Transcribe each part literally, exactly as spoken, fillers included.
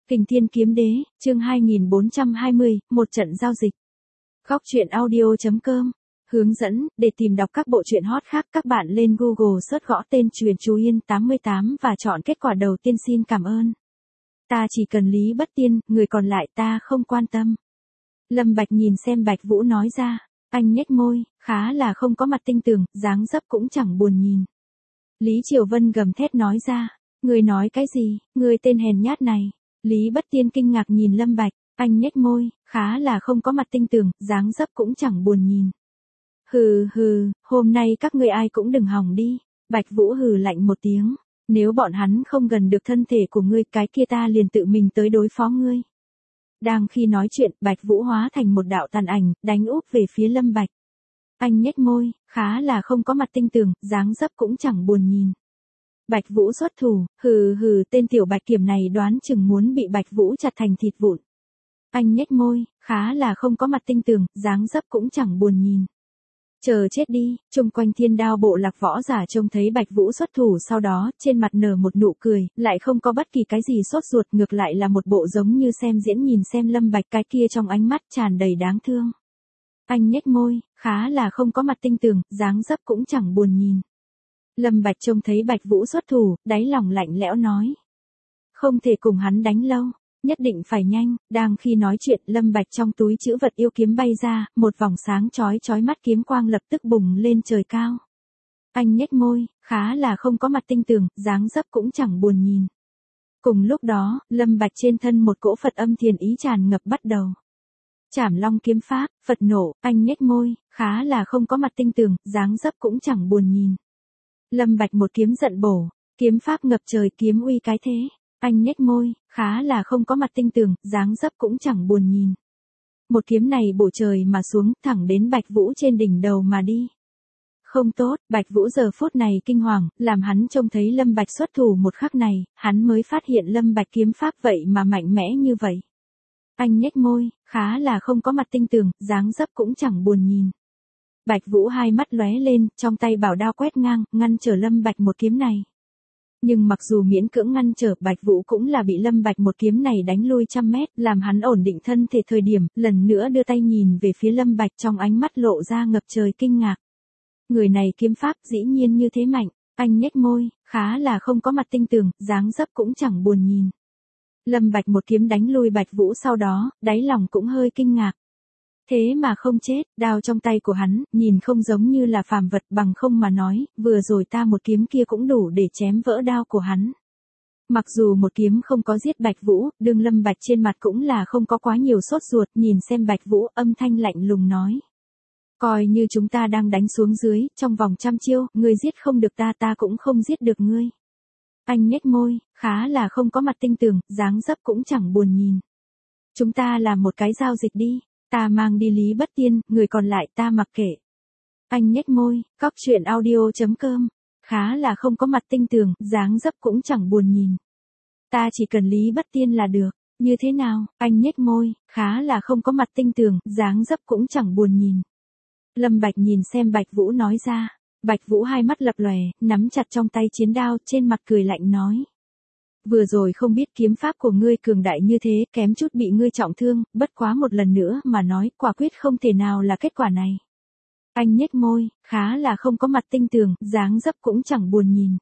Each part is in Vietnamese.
Kình Thiên Kiếm Đế, chương hai nghìn bốn trăm hai mươi, một trận giao dịch. Góc truyện audio.com. Hướng dẫn, để tìm đọc các bộ truyện hot khác các bạn lên Google search gõ tên Truyện Chú Yên tám mươi tám và chọn kết quả đầu tiên. Xin cảm ơn. Ta chỉ cần Lý Bất Tiên, người còn lại ta không quan tâm. Lâm Bạch nhìn xem Bạch Vũ nói ra, anh nhếch môi, khá là không có mặt tinh tường, dáng dấp cũng chẳng buồn nhìn. Lý Triều Vân gầm thét nói ra, người nói cái gì, người tên hèn nhát này. Lý Bất Tiên kinh ngạc nhìn Lâm Bạch, anh nhếch môi, khá là không có mặt tinh tường, dáng dấp cũng chẳng buồn nhìn. Hừ hừ, hôm nay các ngươi ai cũng đừng hòng đi. Bạch Vũ hừ lạnh một tiếng, nếu bọn hắn không gần được thân thể của ngươi cái kia ta liền tự mình tới đối phó ngươi. Đang khi nói chuyện, Bạch Vũ hóa thành một đạo tàn ảnh, đánh úp về phía Lâm Bạch. Anh nhếch môi, khá là không có mặt tinh tường, dáng dấp cũng chẳng buồn nhìn. Bạch Vũ xuất thủ, hừ hừ, tên tiểu Bạch Kiểm này đoán chừng muốn bị Bạch Vũ chặt thành thịt vụn. Anh nhếch môi, khá là không có mặt tinh tường, dáng dấp cũng chẳng buồn nhìn. Chờ chết đi, chung quanh Thiên Đao bộ lạc võ giả trông thấy Bạch Vũ xuất thủ sau đó, trên mặt nở một nụ cười, lại không có bất kỳ cái gì sốt ruột, ngược lại là một bộ giống như xem diễn nhìn xem Lâm Bạch cái kia trong ánh mắt tràn đầy đáng thương. Anh nhếch môi, khá là không có mặt tinh tường, dáng dấp cũng chẳng buồn nhìn. Lâm Bạch trông thấy Bạch Vũ xuất thủ, đáy lòng lạnh lẽo nói. Không thể cùng hắn đánh lâu, nhất định phải nhanh. Đang khi nói chuyện, Lâm Bạch trong túi trữ vật yêu kiếm bay ra, một vòng sáng chói chói mắt kiếm quang lập tức bùng lên trời cao. Anh nhếch môi, khá là không có mặt tinh tường, dáng dấp cũng chẳng buồn nhìn. Cùng lúc đó, Lâm Bạch trên thân một cỗ Phật âm thiền ý tràn ngập bắt đầu. Trảm Long kiếm pháp, Phật nộ, anh nhếch môi, khá là không có mặt tinh tường, dáng dấp cũng chẳng buồn nhìn. Lâm Bạch một kiếm giận bổ, kiếm pháp ngập trời, kiếm uy cái thế. Anh nhếch môi, khá là không có mặt tinh tường, dáng dấp cũng chẳng buồn nhìn. Một kiếm này bổ trời mà xuống, thẳng đến Bạch Vũ trên đỉnh đầu mà đi. Không tốt, Bạch Vũ giờ phút này kinh hoàng, làm hắn trông thấy Lâm Bạch xuất thủ một khắc này, hắn mới phát hiện Lâm Bạch kiếm pháp vậy mà mạnh mẽ như vậy. Anh nhếch môi, khá là không có mặt tinh tường, dáng dấp cũng chẳng buồn nhìn. Bạch Vũ hai mắt lóe lên, trong tay bảo đao quét ngang, ngăn trở Lâm Bạch một kiếm này. Nhưng mặc dù miễn cưỡng ngăn trở, Bạch Vũ cũng là bị Lâm Bạch một kiếm này đánh lui trăm mét, làm hắn ổn định thân thể thời điểm, lần nữa đưa tay nhìn về phía Lâm Bạch trong ánh mắt lộ ra ngập trời kinh ngạc. Người này kiếm pháp dĩ nhiên như thế mạnh, anh nhếch môi, khá là không có mặt tinh tường, dáng dấp cũng chẳng buồn nhìn. Lâm Bạch một kiếm đánh lui Bạch Vũ sau đó, đáy lòng cũng hơi kinh ngạc. Thế mà không chết, đao trong tay của hắn, nhìn không giống như là phàm vật, bằng không mà nói, vừa rồi ta một kiếm kia cũng đủ để chém vỡ đao của hắn. Mặc dù một kiếm không có giết Bạch Vũ, đương Lâm Bạch trên mặt cũng là không có quá nhiều sốt ruột, nhìn xem Bạch Vũ, âm thanh lạnh lùng nói. Coi như chúng ta đang đánh xuống dưới, trong vòng trăm chiêu, ngươi giết không được ta ta cũng không giết được ngươi. Anh nhếch môi, khá là không có mặt tinh tường, dáng dấp cũng chẳng buồn nhìn. Chúng ta làm một cái giao dịch đi. Ta mang đi Lý Bất Tiên, người còn lại ta mặc kệ. Anh nhếch môi, góc truyện audio.com. Khá là không có mặt tinh tường, dáng dấp cũng chẳng buồn nhìn. Ta chỉ cần Lý Bất Tiên là được. Như thế nào? Anh nhếch môi, khá là không có mặt tinh tường, dáng dấp cũng chẳng buồn nhìn. Lâm Bạch nhìn xem Bạch Vũ nói ra. Bạch Vũ hai mắt lập lòe, nắm chặt trong tay chiến đao, trên mặt cười lạnh nói. Vừa rồi không biết kiếm pháp của ngươi cường đại như thế, kém chút bị ngươi trọng thương, bất quá một lần nữa mà nói, quả quyết không thể nào là kết quả này. Anh nhếch môi, khá là không có mặt tinh tường, dáng dấp cũng chẳng buồn nhìn.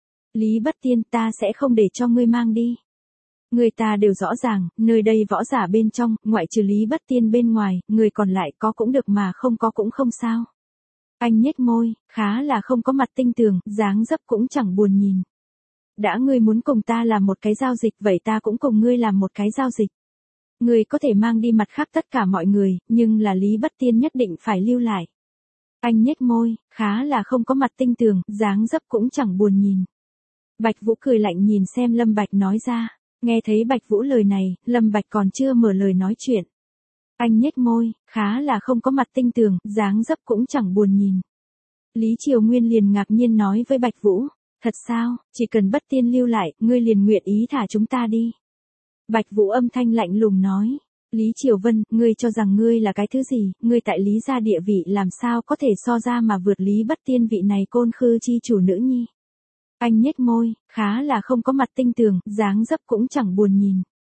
Lý Bất Tiên, ta sẽ không để cho ngươi mang đi. Người ta đều rõ ràng, nơi đây võ giả bên trong, ngoại trừ Lý Bất Tiên bên ngoài, người còn lại có cũng được mà không có cũng không sao. Anh nhếch môi, khá là không có mặt tinh tường, dáng dấp cũng chẳng buồn nhìn. Đã ngươi muốn cùng ta làm một cái giao dịch, vậy ta cũng cùng ngươi làm một cái giao dịch. Ngươi có thể mang đi mặt khác tất cả mọi người, nhưng là Lý Bất Tiên nhất định phải lưu lại. Anh nhếch môi, khá là không có mặt tinh tường, dáng dấp cũng chẳng buồn nhìn. Bạch Vũ cười lạnh nhìn xem Lâm Bạch nói ra. Nghe thấy Bạch Vũ lời này, Lâm Bạch còn chưa mở lời nói chuyện. Anh nhếch môi, khá là không có mặt tinh tường, dáng dấp cũng chẳng buồn nhìn. Lý Triều Nguyên liền ngạc nhiên nói với Bạch Vũ. Thật sao, chỉ cần Bất Tiên lưu lại, ngươi liền nguyện ý thả chúng ta đi. Bạch Vũ âm thanh lạnh lùng nói. Lý Triều Vân, ngươi cho rằng ngươi là cái thứ gì, ngươi tại Lý gia địa vị làm sao có thể so ra mà vượt Lý Bất Tiên vị này côn khư chi chủ nữ nhi. Anh nhếch môi, khá là không có mặt tinh tường, dáng dấp cũng chẳng buồn nhìn.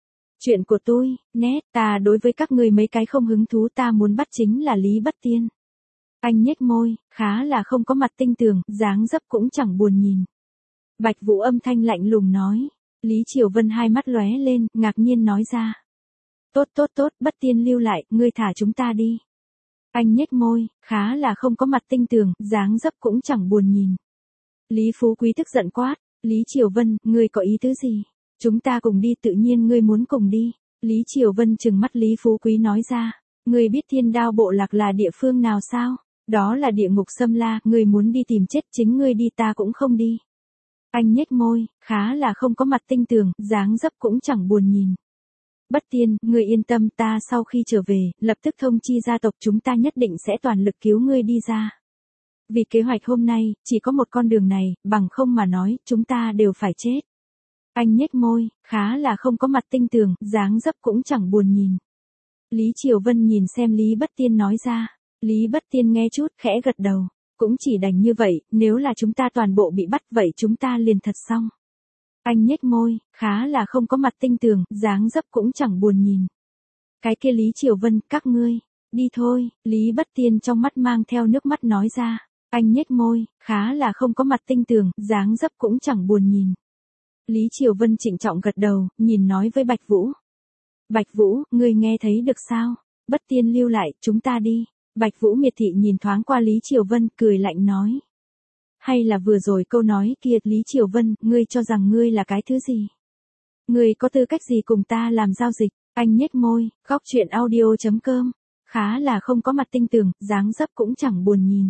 Chuyện của tôi, nét, ta đối với các ngươi mấy cái không hứng thú, ta muốn bắt chính là Lý Bất Tiên. Anh nhếch môi, khá là không có mặt tinh tường, dáng dấp cũng chẳng buồn nhìn. Bạch Vũ âm thanh lạnh lùng nói. Lý Triều Vân hai mắt lóe lên, ngạc nhiên nói ra. Tốt tốt tốt, Bất Tiên lưu lại, ngươi thả chúng ta đi. Anh nhếch môi, khá là không có mặt tinh tường, dáng dấp cũng chẳng buồn nhìn. Lý Phú Quý tức giận quát. Lý Triều Vân, ngươi có ý tứ gì? Chúng ta cùng đi, tự nhiên ngươi muốn cùng đi. Lý Triều Vân trừng mắt Lý Phú Quý nói ra. Ngươi biết Thiên Đao Bộ Lạc là địa phương nào sao? Đó là địa ngục xâm la, ngươi muốn đi tìm chết, chính ngươi đi, ta cũng không đi. Anh nhếch môi, khá là không có mặt tinh tường, dáng dấp cũng chẳng buồn nhìn. Bất Tiên, ngươi yên tâm, ta sau khi trở về, lập tức thông chi gia tộc, chúng ta nhất định sẽ toàn lực cứu ngươi đi ra. Vì kế hoạch hôm nay, chỉ có một con đường này, bằng không mà nói, chúng ta đều phải chết. Anh nhếch môi, khá là không có mặt tinh tường, dáng dấp cũng chẳng buồn nhìn. Lý Triều Vân nhìn xem Lý Bất Tiên nói ra. Lý Bất Tiên nghe chút, khẽ gật đầu. Cũng chỉ đành như vậy, nếu là chúng ta toàn bộ bị bắt vậy chúng ta liền thật xong. Anh nhếch môi, khá là không có mặt tinh tường, dáng dấp cũng chẳng buồn nhìn. Cái kia Lý Triều Vân, các ngươi, đi thôi, Lý Bất Tiên trong mắt mang theo nước mắt nói ra. Anh nhếch môi, khá là không có mặt tinh tường, dáng dấp cũng chẳng buồn nhìn. Lý Triều Vân trịnh trọng gật đầu, nhìn nói với Bạch Vũ. Bạch Vũ, ngươi nghe thấy được sao? Bất Tiên lưu lại, chúng ta đi. Bạch Vũ miệt thị nhìn thoáng qua Lý Triều Vân, cười lạnh nói. Hay là vừa rồi câu nói kia, Lý Triều Vân, ngươi cho rằng ngươi là cái thứ gì? Ngươi có tư cách gì cùng ta làm giao dịch? Anh nhếch môi, góc chuyện audio chấm com. Khá là không có mặt tinh tường, dáng dấp cũng chẳng buồn nhìn.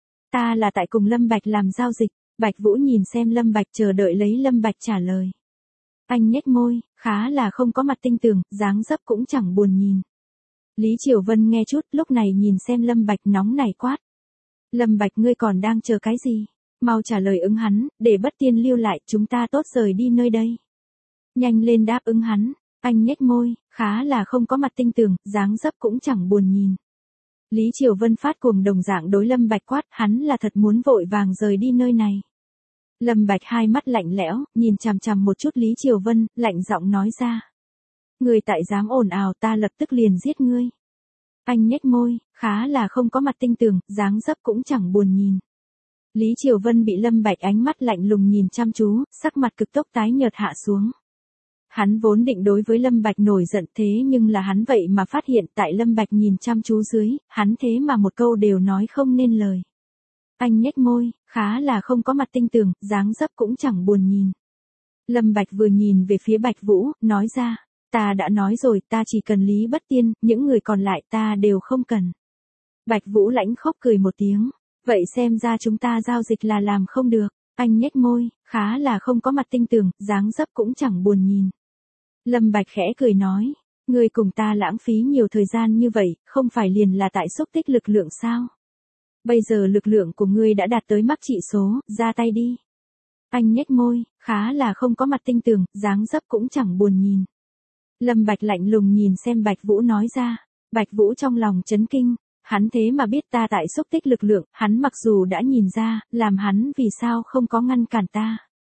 Ta là tại cùng Lâm Bạch làm giao dịch. Bạch Vũ nhìn xem Lâm Bạch, chờ đợi lấy Lâm Bạch trả lời. Anh nhếch môi, khá là không có mặt tinh tường, dáng dấp cũng chẳng buồn nhìn. Lý Triều Vân nghe chút, lúc này nhìn xem Lâm Bạch nóng nảy quát. Lâm Bạch, ngươi còn đang chờ cái gì? Mau trả lời ứng hắn, để Bất Tiên lưu lại, chúng ta tốt rời đi nơi đây. Nhanh lên đáp ứng hắn. Anh nhếch môi, khá là không có mặt tinh tường, dáng dấp cũng chẳng buồn nhìn. Lý Triều Vân phát cuồng đồng dạng đối Lâm Bạch quát, hắn là thật muốn vội vàng rời đi nơi này. Lâm Bạch hai mắt lạnh lẽo, nhìn chằm chằm một chút Lý Triều Vân, lạnh giọng nói ra. Ngươi tại dám ồn ào, ta lập tức liền giết ngươi. Anh nhếch môi, khá là không có mặt tinh tường, dáng dấp cũng chẳng buồn nhìn. Lý Triều Vân bị Lâm Bạch ánh mắt lạnh lùng nhìn chăm chú, sắc mặt cực tốc tái nhợt hạ xuống. Hắn vốn định đối với Lâm Bạch nổi giận, thế nhưng là hắn vậy mà phát hiện tại Lâm Bạch nhìn chăm chú dưới, hắn thế mà một câu đều nói không nên lời. Anh nhếch môi, khá là không có mặt tinh tường, dáng dấp cũng chẳng buồn nhìn. Lâm Bạch vừa nhìn về phía Bạch Vũ, nói ra, ta đã nói rồi, ta chỉ cần Lý Bất Tiên, những người còn lại ta đều không cần. Bạch Vũ lãnh khốc cười một tiếng, vậy xem ra chúng ta giao dịch là làm không được. Anh nhếch môi, khá là không có mặt tinh tường, dáng dấp cũng chẳng buồn nhìn. Lâm Bạch khẽ cười nói, ngươi cùng ta lãng phí nhiều thời gian như vậy, không phải liền là tại xúc tích lực lượng sao? Bây giờ lực lượng của ngươi đã đạt tới mắc trị số, ra tay đi. Anh nhếch môi, khá là không có mặt tinh tường, dáng dấp cũng chẳng buồn nhìn. Lâm Bạch lạnh lùng nhìn xem Bạch Vũ nói ra. Bạch Vũ trong lòng chấn kinh, hắn thế mà biết ta tại xúc tích lực lượng, hắn mặc dù đã nhìn ra, làm hắn vì sao không có ngăn cản ta.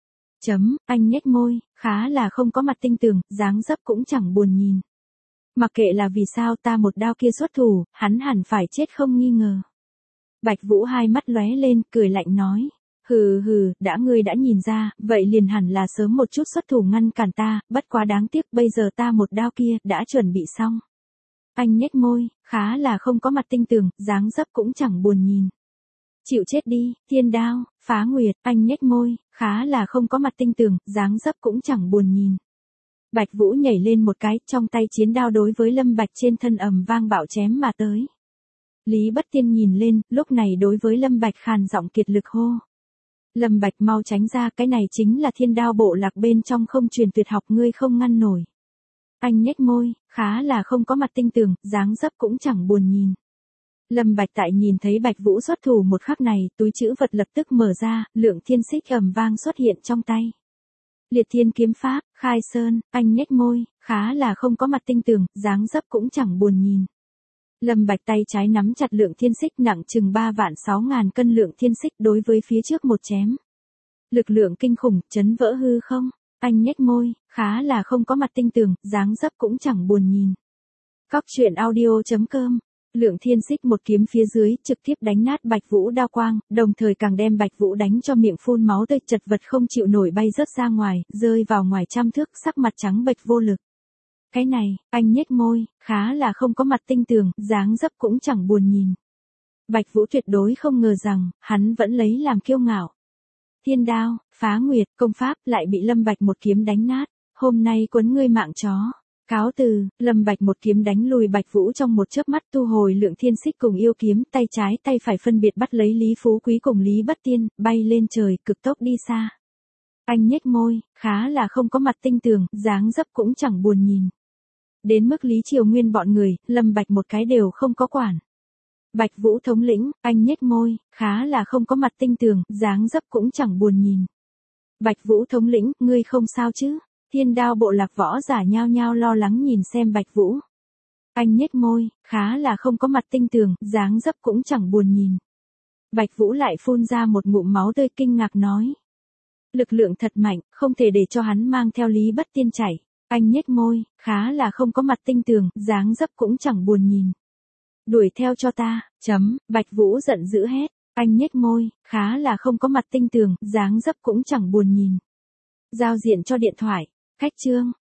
Chấm, anh nhếch môi, khá là không có mặt tinh tường, dáng dấp cũng chẳng buồn nhìn. Mặc kệ là vì sao ta một đao kia xuất thủ, hắn hẳn phải chết không nghi ngờ. Bạch Vũ hai mắt lóe lên, cười lạnh nói. Hừ hừ, đã ngươi đã nhìn ra, vậy liền hẳn là sớm một chút xuất thủ ngăn cản ta, bất quá đáng tiếc bây giờ ta một đao kia, đã chuẩn bị xong. Anh nhếch môi, khá là không có mặt tinh tường, dáng dấp cũng chẳng buồn nhìn. Chịu chết đi, thiên đao, phá nguyệt, anh nhếch môi, khá là không có mặt tinh tường, dáng dấp cũng chẳng buồn nhìn. Bạch Vũ nhảy lên một cái, trong tay chiến đao đối với Lâm Bạch trên thân ầm vang bạo chém mà tới. Lý Bất Tiên nhìn lên, lúc này đối với Lâm Bạch khàn giọng kiệt lực hô. Lâm Bạch mau tránh ra, cái này chính là Thiên Đao Bộ Lạc bên trong không truyền tuyệt học, ngươi không ngăn nổi. Anh nhếch môi, khá là không có mặt tinh tường, dáng dấp cũng chẳng buồn nhìn. Lâm Bạch tại nhìn thấy Bạch Vũ xuất thủ một khắc này, túi trữ vật lập tức mở ra, lượng thiên xích ầm vang xuất hiện trong tay. Liệt Thiên Kiếm Pháp, khai sơn, anh nhếch môi, khá là không có mặt tinh tường, dáng dấp cũng chẳng buồn nhìn. Lâm Bạch tay trái nắm chặt lượng thiên xích nặng chừng ba vạn sáu ngàn cân lượng thiên xích đối với phía trước một chém. Lực lượng kinh khủng, chấn vỡ hư không. Anh nhếch môi, khá là không có mặt tinh tường, dáng dấp cũng chẳng buồn nhìn. Cóc truyện audio chấm com. Lượng Thiên xích một kiếm phía dưới, trực tiếp đánh nát Bạch Vũ đao quang, đồng thời càng đem Bạch Vũ đánh cho miệng phun máu tươi, chật vật không chịu nổi bay rớt ra ngoài, rơi vào ngoài trăm thước, sắc mặt trắng bệch vô lực. Cái này, anh nhếch môi, khá là không có mặt tinh tường, dáng dấp cũng chẳng buồn nhìn. Bạch Vũ tuyệt đối không ngờ rằng, hắn vẫn lấy làm kiêu ngạo. Thiên đao, phá nguyệt, công pháp lại bị Lâm Bạch một kiếm đánh nát, hôm nay quấn ngươi mạng chó. Cáo từ, Lâm Bạch một kiếm đánh lùi Bạch Vũ trong một chớp mắt, thu hồi Lượng Thiên xích cùng yêu kiếm, tay trái tay phải phân biệt bắt lấy Lý Phú Quý cùng Lý Bất Tiên, bay lên trời, cực tốc đi xa. Anh nhếch môi, khá là không có mặt tinh tường, dáng dấp cũng chẳng buồn nhìn. Đến mức Lý Triều Nguyên bọn người, Lâm Bạch một cái đều không có quản. Bạch Vũ thống lĩnh, anh nhếch môi, khá là không có mặt tinh tường, dáng dấp cũng chẳng buồn nhìn. Bạch Vũ thống lĩnh, ngươi không sao chứ? Thiên đao bộ lạc võ giả nhao nhao lo lắng nhìn xem Bạch Vũ. Anh nhếch môi, khá là không có mặt tinh tường, dáng dấp cũng chẳng buồn nhìn. Bạch Vũ lại phun ra một ngụm máu tươi, kinh ngạc nói. Lực lượng thật mạnh, không thể để cho hắn mang theo Lý Bất Tiên chạy. Anh nhếch môi, khá là không có mặt tinh tường, dáng dấp cũng chẳng buồn nhìn. Đuổi theo cho ta, chấm, Bạch Vũ giận dữ hét. Anh nhếch môi, khá là không có mặt tinh tường, dáng dấp cũng chẳng buồn nhìn. Giao diện cho điện thoại. Khách chương.